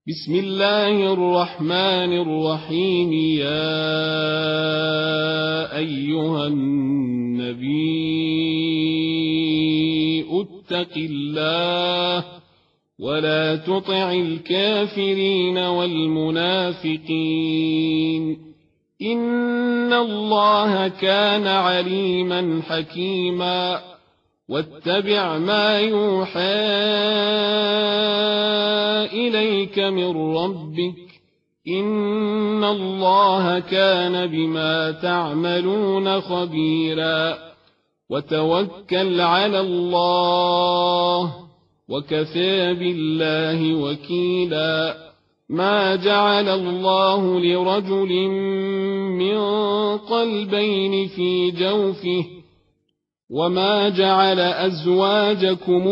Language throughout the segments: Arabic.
بسم الله الرحمن الرحيم. يا أيها النبي اتق الله ولا تطع الكافرين والمنافقين، إن الله كان عليما حكيما. واتبع ما يوحى إليك من ربك، إن الله كان بما تعملون خبيرا. وتوكل على الله وكفى بالله وكيلا. ما جعل الله لرجل من قلبين في جوفه، وما جعل أزواجكم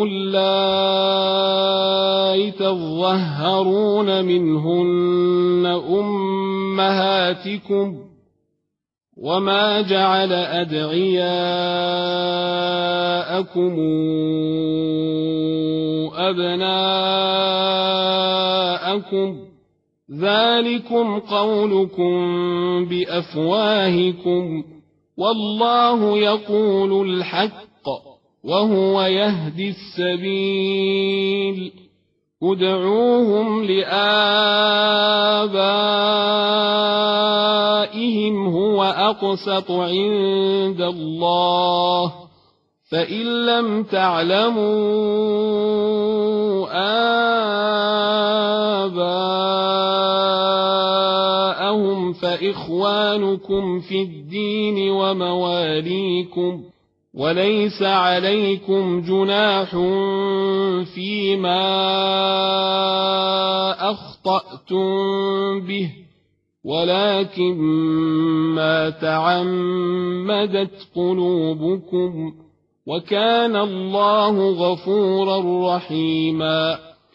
اللائي تظهرون منهن أمهاتكم، وما جعل أدعياءكم أبناءكم، ذلكم قولكم بأفواهكم، والله يقول الحق وهو يهدي السبيل. ادعوهم لآبائهم هو أقسط عند الله، فإن لم تعلموا آباءهم فإخوانكم في الدين ومواليكم، وليس عليكم جناح فيما أخطأتم به، ولكن ما تعمدت قلوبكم، وكان الله غفورا رحيما.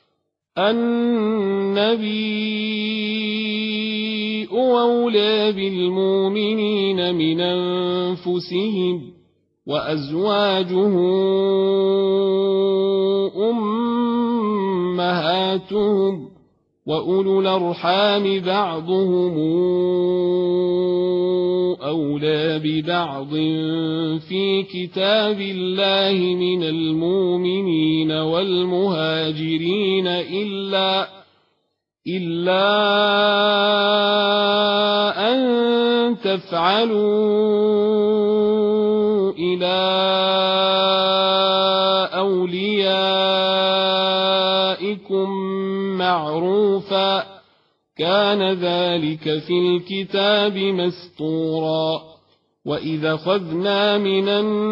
النبي أولى بالمؤمنين من أنفسهم، وأزواجه أمهاتهم، وأولو الأرحام بعضهم أولى ببعض في كتاب الله من المؤمنين والمهاجرين إلا أن تفعلوا إلى أوليائكم معروفا، كان ذلك في الكتاب مسطورا. وإذا أخذنا من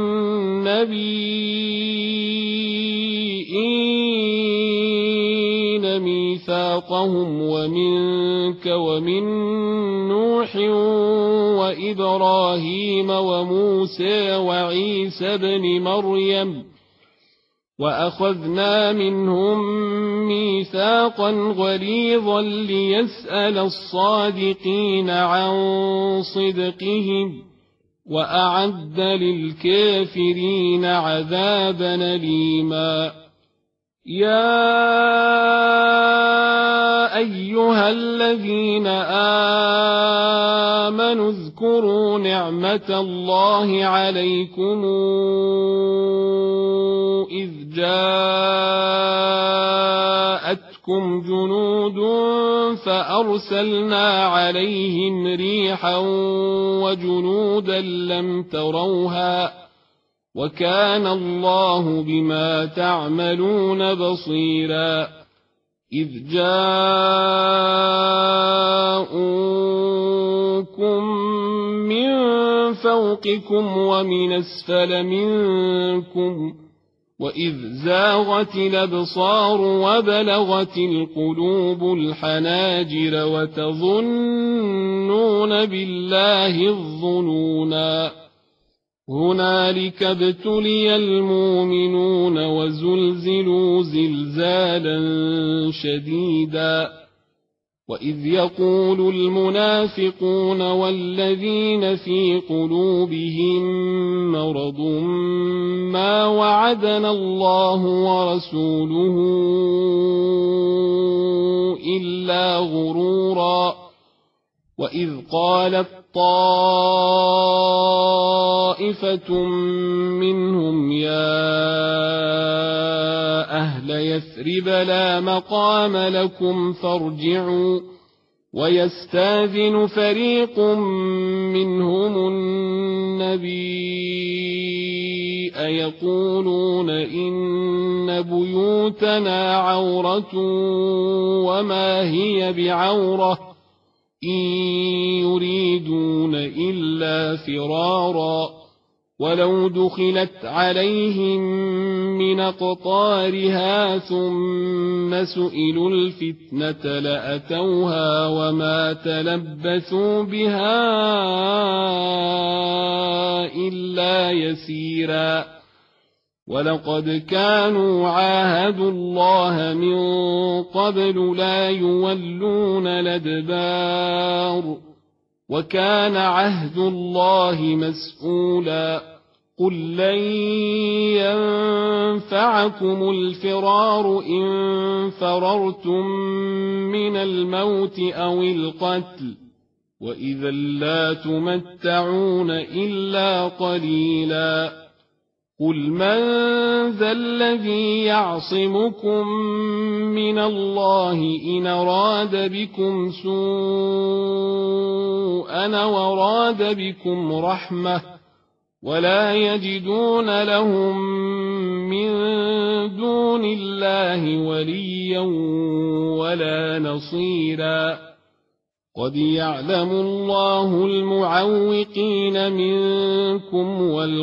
النبيين ميثاقهم ومنك ومن نوح وإبراهيم وموسى وعيسى بن مريم، وأخذنا منهم ميثاقا غليظا ليسأل الصادقين عن صدقهم، وأعد للكافرين عذابا أليما. يا أيها الذين آمنوا اذكروا نعمة الله عليكم إذ جاءتكم جنود فأرسلنا عليهم ريحا وجنودا لم تروها، وكان الله بما تعملون بصيرا. إذ جاءوكم من فوقكم ومن أسفل منكم، وإذ زاغت الأبصار وبلغت القلوب الحناجر وتظنون بالله الظنونا. هنالك ابتلي المؤمنون وزلزلوا زلزالا شديدا. وإذ يقول المنافقون والذين في قلوبهم مرض ما وعدنا الله ورسوله إلا غرورا وإذ قالت طائفة منهم يا أهل يثرب لا مقام لكم فارجعوا ويستاذن فريق منهم النبي يقولون إن بيوتنا عورة وما هي بعورة إن يريدون إلا فرارا ولو دخلت عليهم من أقطارها ثم سئلوا الفتنة لأتوها وما تلبثوا بها إلا يسيرا ولقد كانوا عاهدوا الله من قبل لا يولون الأدبار وكان عهد الله مسؤولا قل لن ينفعكم الفرار إن فررتم من الموت أو القتل وإذا لا تمتعون إلا قليلا قل من ذا الذي يعصمكم من الله إن أراد بكم سوءا وراد بكم رحمة ولا يجدون لهم من دون الله وليا ولا نصيرا قد يعلم الله المعوقين منكم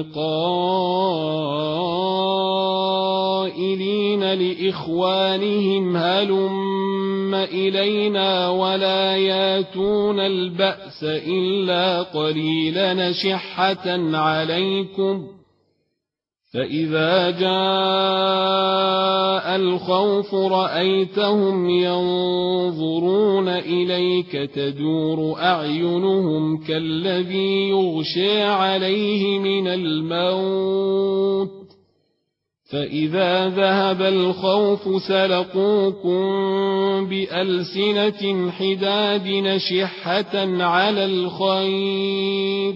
والقائلين لإخوانهم هلم إلينا ولا ياتون البأس إلا قليلا شحة عليكم فإذا جاء الخوف رأيتهم ينظرون إليك تدور أعينهم كالذي يغشى عليه من الموت فإذا ذهب الخوف سلقوكم بألسنة حداد نشحة على الخير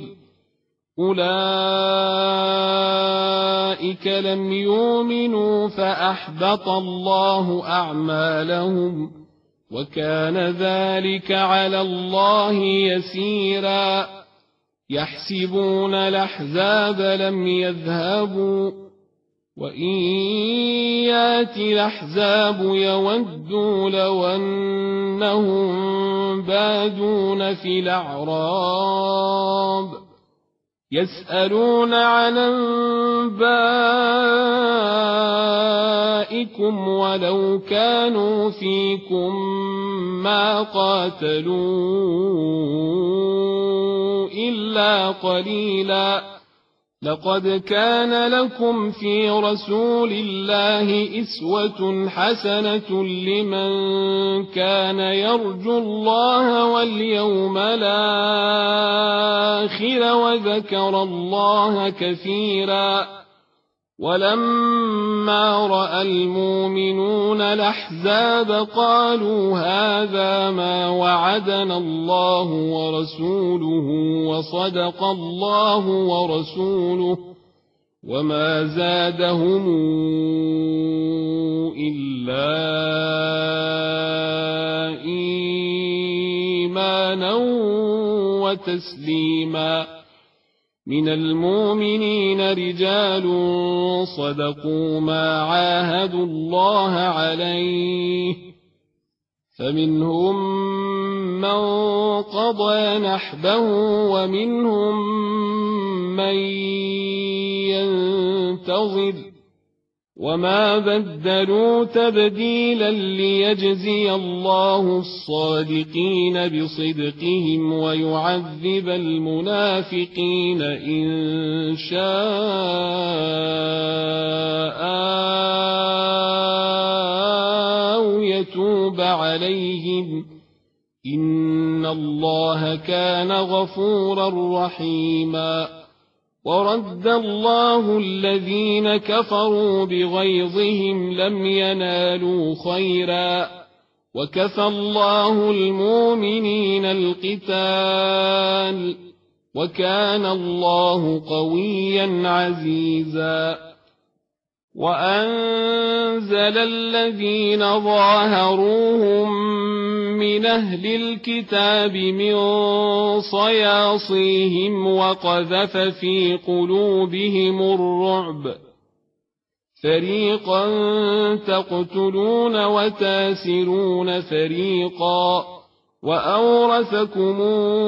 أولئك لم يؤمنوا فأحبط الله أعمالهم وكان ذلك على الله يسيرا يحسبون الأحزاب لم يذهبوا وإن يأتي الأحزاب يودوا لو أنهم بادون في الأعراب يسألون عن أنبائكم ولو كانوا فيكم ما قاتلوا إلا قليلا لقد كان لكم في رسول الله أسوة حسنة لمن كان يرجو الله واليوم الآخر وذكر الله كثيرا ولما رأى المؤمنون الأحزاب قالوا هذا ما وعدنا الله ورسوله وصدق الله ورسوله وما زادهم إلا إيمانا وتسليما من المؤمنين رجال صدقوا ما عاهدوا الله عليه فمنهم من قضى نحبه ومنهم من ينتظر وما بدلوا تبديلا ليجزي الله الصادقين بصدقهم ويعذب المنافقين إن شاء أو يتوب عليهم إن الله كان غفورا رحيما ورد الله الذين كفروا بغيظهم لم ينالوا خيرا وكفى الله المؤمنين القتال وكان الله قويا عزيزا وأنزل الذين ظاهروهم من أهل الكتاب من صياصيهم وقذف في قلوبهم الرعب فريقا تقتلون وتاسرون فريقا وأورثكم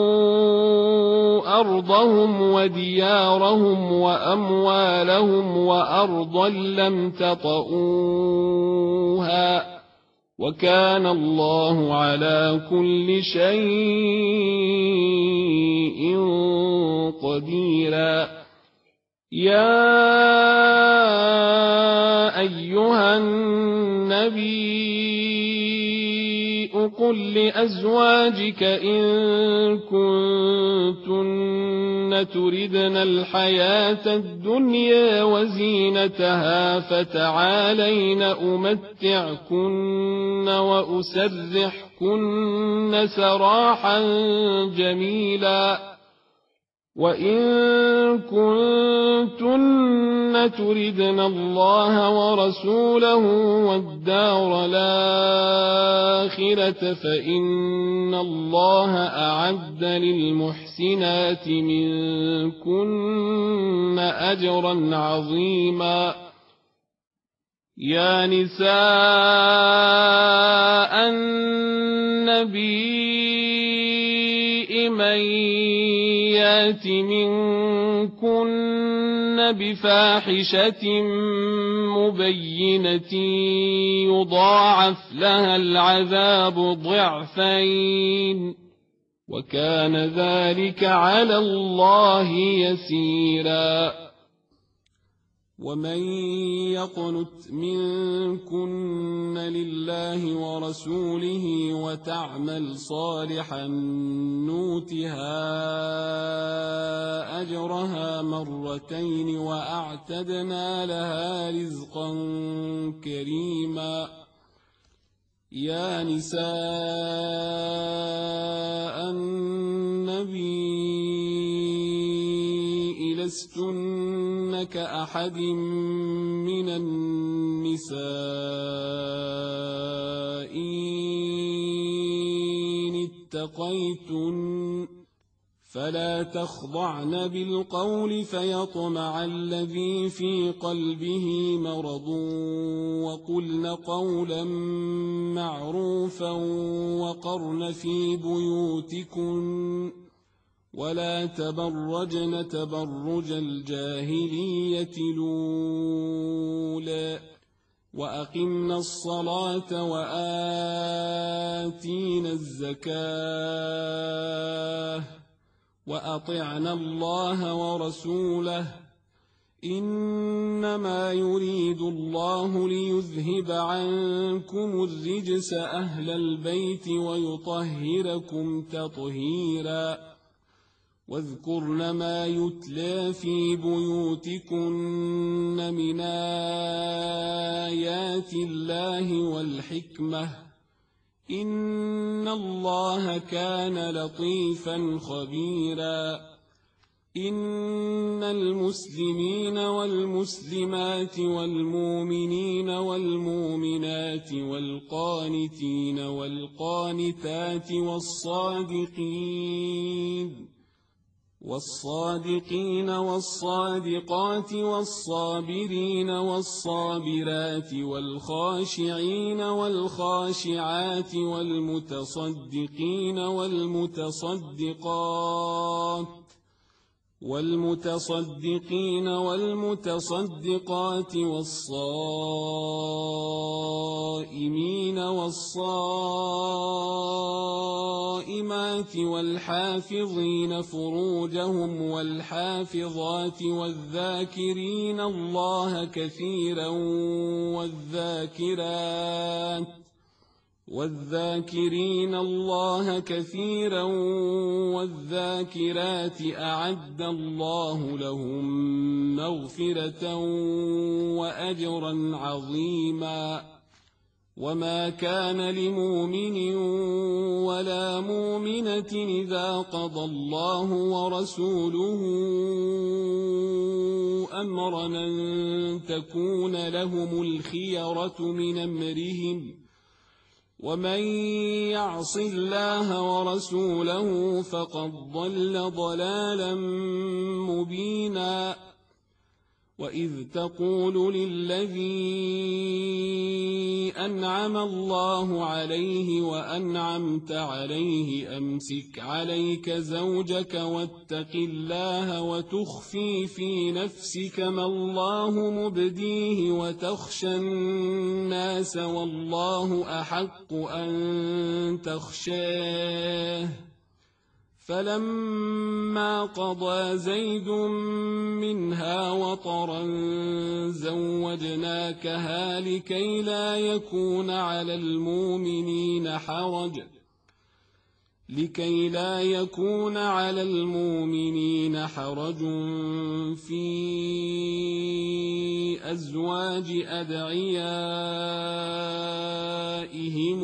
أرضهم وديارهم وأموالهم وأرضا لم تطئوها وكان الله على كل شيء قديرا يا أيها النبي قل لأزواجك إن كنتن تردن الحياة الدنيا وزينتها فتعالين أمتعكن وأسرحكن سراحا جميلا وإن كنتن تردن الله ورسوله والدار الآخرة فإن الله أعد للمحسنات منكن أجرا عظيما يا نساء النبي من يات منكن بفاحشة مبينة يضاعف لها العذاب ضعفين وكان ذلك على الله يسيرا ومن يقنت منكن لله ورسوله وتعمل صالحا نوتها أجرها مرتين وأعتدنا لها رزقا كريما يا نساء النبي لستن كأحد من النساء إن اتقيتن فلا تخضعن بالقول فيطمع الذي في قلبه مرض وقلن قولا معروفا وقرن في بيوتكن ولا تبرجن تبرج الجاهلية الأولى وأقمنا الصلاة وآتينا الزكاة وأطعنا الله ورسوله إنما يريد الله ليذهب عنكم الرجس أهل البيت ويطهركم تطهيرا واذكرن ما يتلى في بيوتكن من آيات الله والحكمة إن الله كان لطيفا خبيرا إن المسلمين والمسلمات والمؤمنين والمؤمنات والقانتين والقانتات والصادقين والصادقات والصابرين والصابرات والخاشعين والخاشعات والمتصدقين والمتصدقات والصائمين والصائمات والحافظين فروجهم والحافظات والذاكرين الله كثيرا والذاكرات والذاكرين الله كثيرا والذاكرات أعد الله لهم مغفرة وأجرا عظيما وما كان لمؤمن ولا مؤمنة إذا قضى الله ورسوله أمرا أن تكون لهم الخيرة من أمرهم ومن يعص الله ورسوله فقد ضل ضلالا مبينا وإذ تقول للذي أنعم الله عليه وأنعمت عليه أمسك عليك زوجك واتق الله وتخفي في نفسك ما الله مبديه وتخشى الناس والله أحق أن تخشاه فلما قضى زيد منها وطرا زوجناكها لكي لا يكون على المؤمنين حرج في أزواج أدعيائهم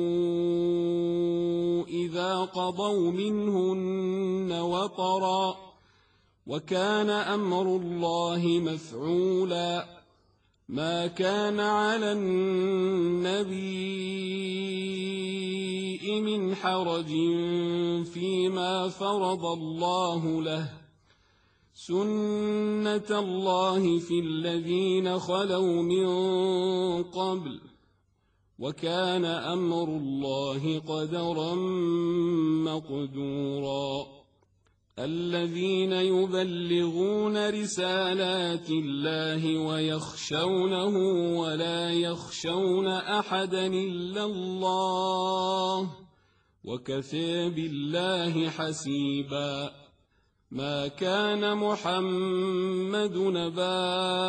إذا قضوا منهن وطرا وكان أمر الله مفعولا ما كان على النبي من حرج فيما فرض الله له سنة الله في الذين خلوا من قبل وكان أمر الله قدرا مقدورا الذين يبلغون رسالات الله ويخشونه ولا يخشون أحدا إلا الله وكفى بالله حسيبا ما كان محمد نبا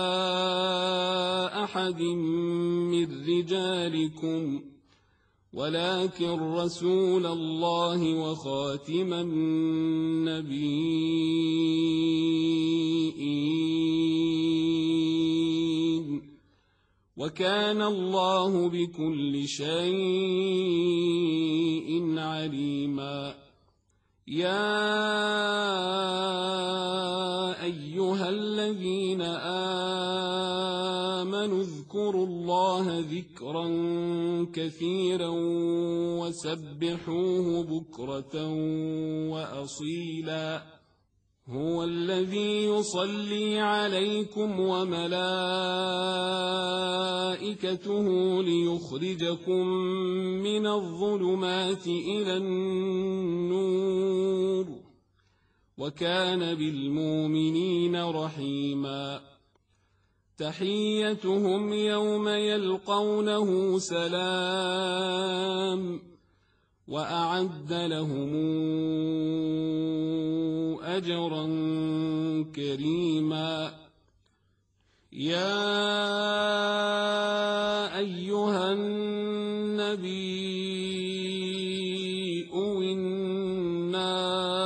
أحد من رجالكم ولكن رسول الله وخاتم النبيين وكان الله بكل شيء عليما يا أيها الذين آمنوا اذكروا الله ذكرا كثيرا وسبحوه بكرة وأصيلا هو الذي يصلي عليكم وملائكته ليخرجكم من الظلمات إلى النور وكان بالمؤمنين رحيما تحيتهم يوم يلقونه سلام وأعد لهم أجرا كريما يا أيها النبي إنا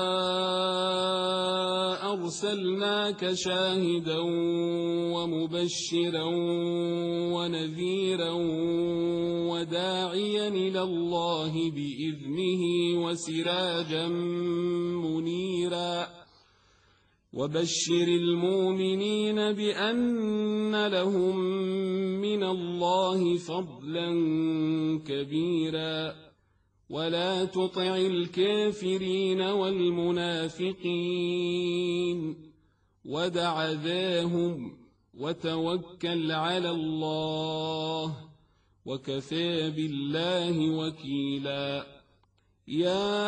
أرسلناك شاهدا ومبشرا ونذيرا وداعيا إلى الله بإذنه وسراجا منيرا وبشر المؤمنين بأن لهم من الله فضلا كبيرا ولا تطع الكافرين والمنافقين ودع ذاهم وتوكل على الله وكفى بالله وكيلا يا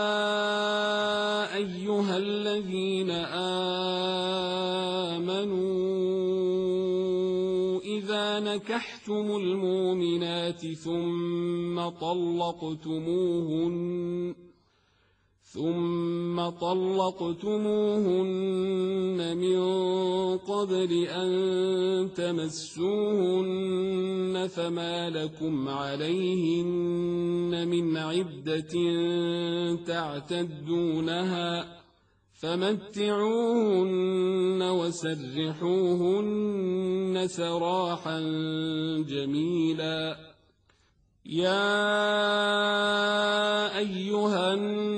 أيها الذين آمنوا إذا نكحتم المؤمنات ثم ثم طلقتموهن من قبل أن تمسوهن فما لكم عليهن من عدة تعتدونها فمتعوهن وسرحوهن سراحا جميلا. يا أيها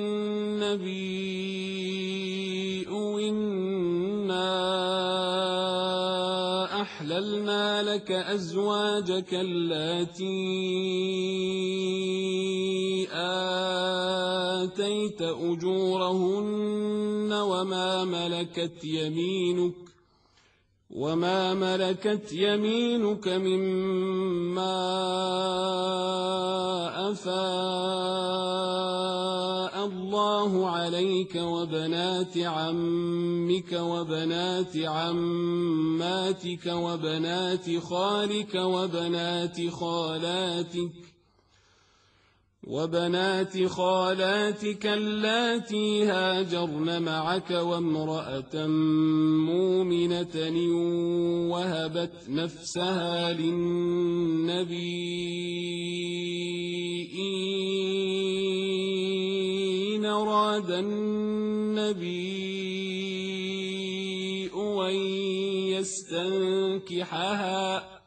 النبي إنا أحللنا لك أزواجك اللاتي آتيت أجورهن وما ملكت يمينك مما أفاء الله عليك وبنات عمك وبنات عماتك وبنات خالك وبنات خالاتك اللاتي هاجرن معك وامرأة مؤمنة وهبت نفسها للنبي إن أراد النبي أن يستنكحها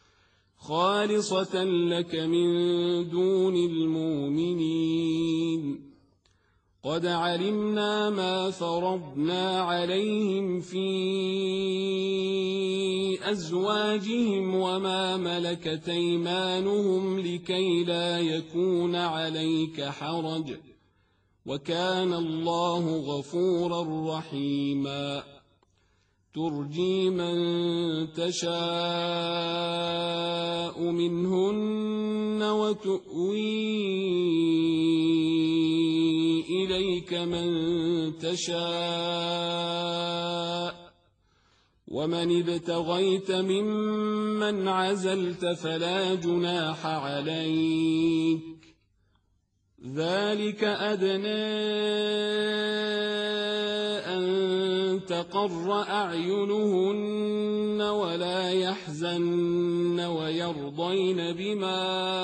خالصة لك من دون المؤمنين. قد علمنا ما فرضنا عليهم في أزواجهم وما ملكت أيمانهم لكي لا يكون عليك حرج وكان الله غفورا رحيما. ترجي من تشاء منهن وتؤوي إليك من تشاء ومن ابتغيت ممن عزلت فلا جناح عليك ذلك أدنى أن تقر أعينهن ولا يحزن ويرضين بما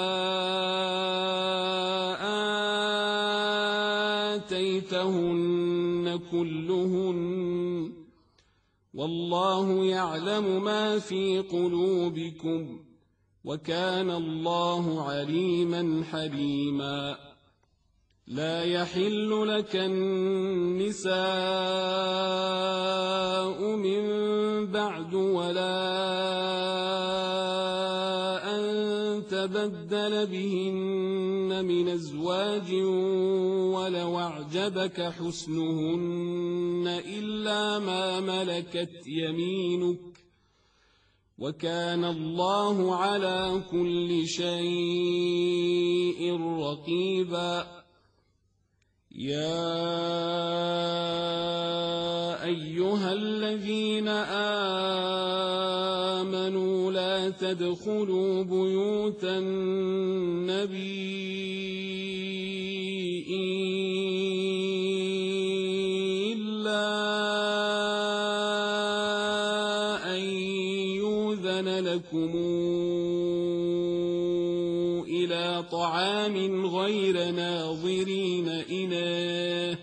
آتيتهن كلهن والله يعلم ما في قلوبكم وكان الله عليما حليما. لا يحل لك النساء من بعد ولا أن تبدل بهن من أزواج ولو أعجبك حسنهن إلا ما ملكت يمينك وكان الله على كل شيء رقيبا. يا أيها الذين آمنوا لا تدخلوا بيوت النبي إلا أن يؤذن لكم إلى طعام غير ناظرين إناه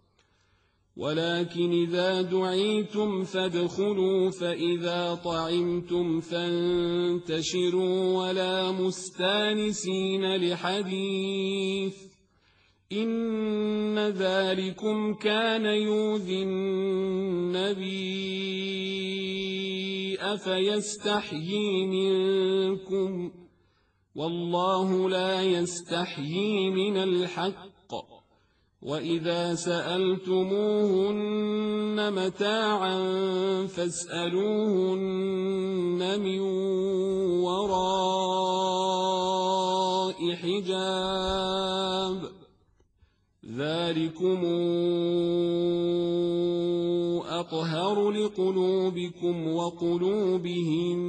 ولكن إذا دعيتم فادخلوا فإذا طعمتم فانتشروا ولا مستانسين لحديث إن ذلكم كان يؤذي النبي أفيستحيي منكم والله لا يستحيي من الحق. وإذا سألتموهن متاعا فاسألوهن من وراء حجاب ذلكم أطهر لقلوبكم وقلوبهم.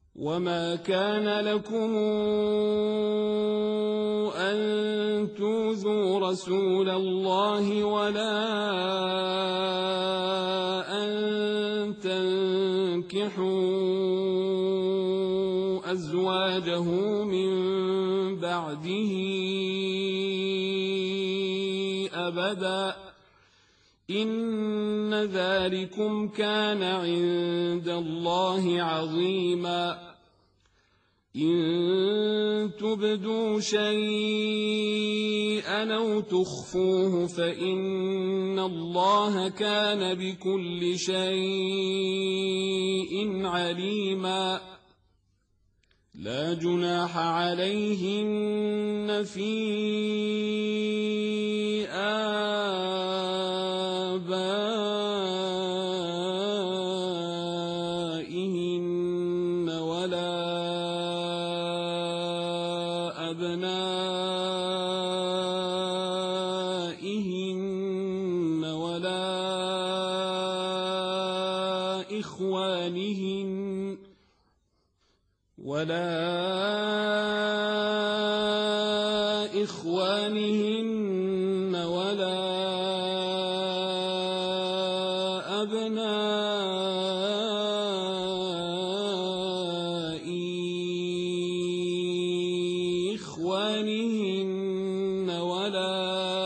وما كان لكم أن تؤذوا تؤذوا رسول الله ولا أن تنكحوا أزواجه من بعده أبدا إن ذلكم كان عند الله عظيما إن تبدوا شيئا أو تخفوه فإن الله كان بكل شيء عليما لا جناح عليهن في آبائهن ولا أبنائهن إخوانهن ولا أبناء إخوانهن ولا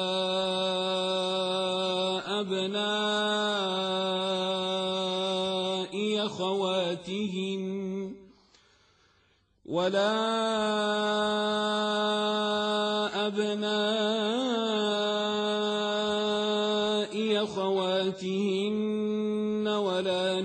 أبناء أخواتهن ولا أبناء أخواتهن ولا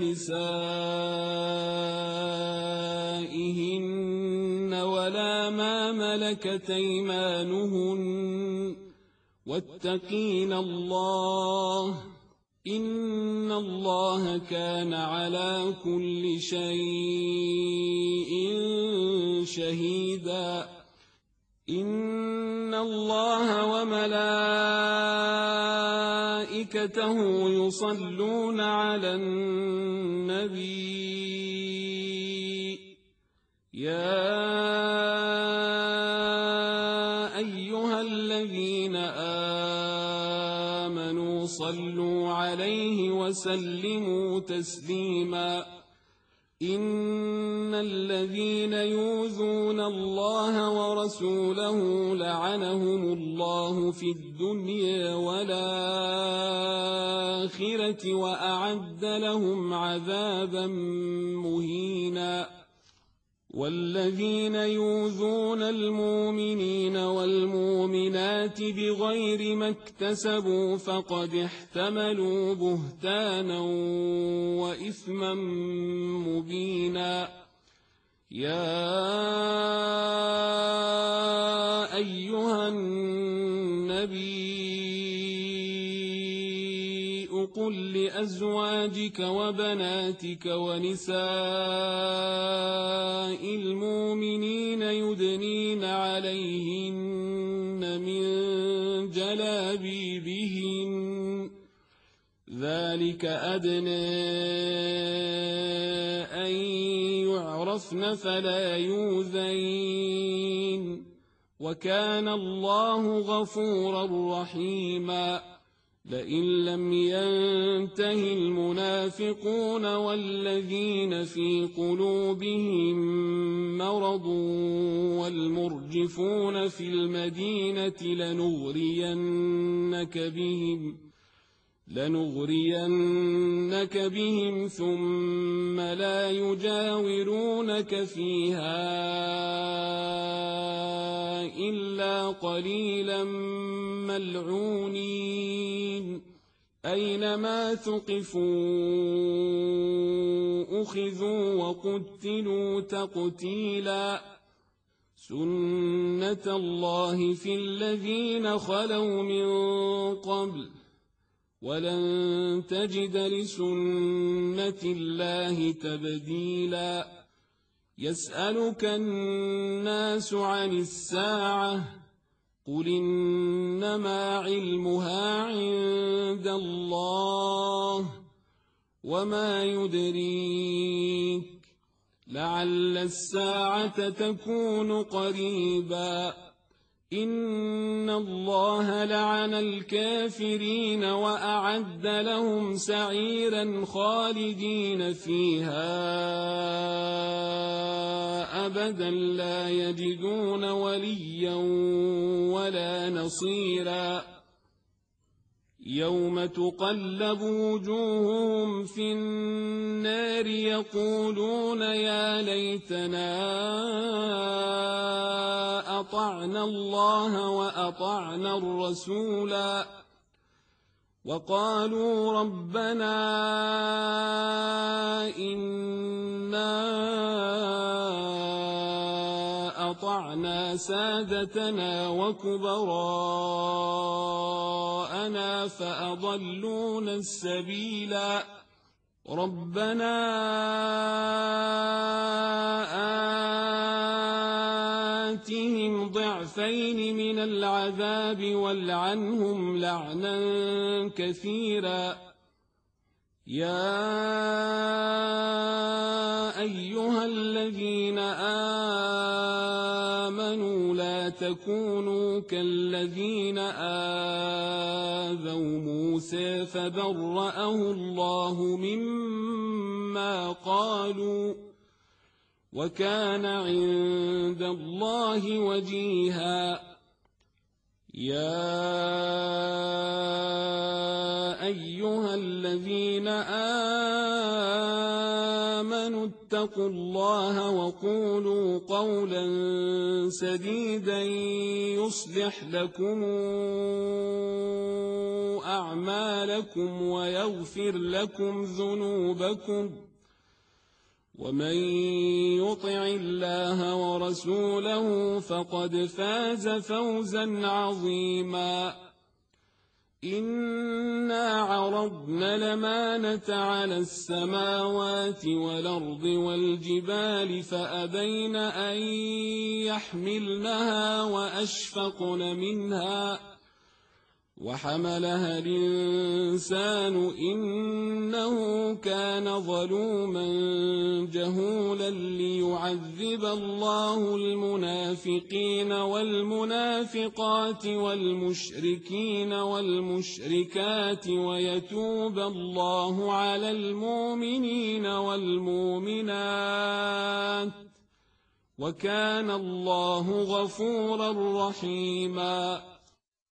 نسائهن ولا ما ملكت أيمانهن واتقين الله إن الله كان على كل شيء شهيدا إن الله وملائكته يصلون على النبي يا أيها الذين آمنوا صلوا عليه وسلموا تسليما إن الذين يؤذون الله ورسوله لعنهم الله في الدنيا والآخرة وأعد لهم عذابا مهينا والذين يؤذون المؤمنين والمؤمنات بغير ما اكتسبوا فقد احتملوا بهتانا وإثما مبينا يا أيها النبي قل لأزواجك وبناتك ونساء المؤمنين يدنين عليهن من جلابيبهن ذلك أدنى أن يعرفن فلا يؤذين وكان الله غفورا رحيما لئن لم ينته المنافقون والذين في قلوبهم مرض والمرجفون في المدينة لنغرينك بهم ثم لا يجاورونك فيها إلا قليلا ملعونين أينما ثقفوا أخذوا وقتلوا تقتيلا سنة الله في الذين خلوا من قبل ولن تجد لسنة الله تبديلا يسألك الناس عن الساعة قل إنما علمها عند الله وما يدريك لعل الساعة تكون قريبا إن الله لعن الكافرين وأعد لهم سعيرا خالدين فيها أبدا لا يجدون وليا ولا نصيرا يوم تقلب وجوههم في النار يقولون يا ليتنا أطعنا الله وأطعنا الرسولا وقالوا ربنا إنا أطعنا سادتنا وكبراءنا فأضلونا السبيلا ربنا آتهم ضعفين من العذاب والعنهم لعنا كثيرا يا أيها الذين آمنوا لا تكونوا كالذين آذوا موسى فبرأه الله مما قالوا وكان عند الله وجيها يا أيها الذين آمنوا اتقوا الله وقولوا قولا سديدا يصلح لكم أعمالكم ويغفر لكم ذنوبكم ومن يطع الله ورسوله فقد فاز فوزا عظيما إنا عرضنا الأمانة على السماوات والأرض والجبال فأبين أن يحملنها وأشفقن منها وحملها الإنسان إنه كان ظلوما جهولا ليعذب الله المنافقين والمنافقات والمشركين والمشركات ويتوب الله على المؤمنين والمؤمنات وكان الله غفورا رحيما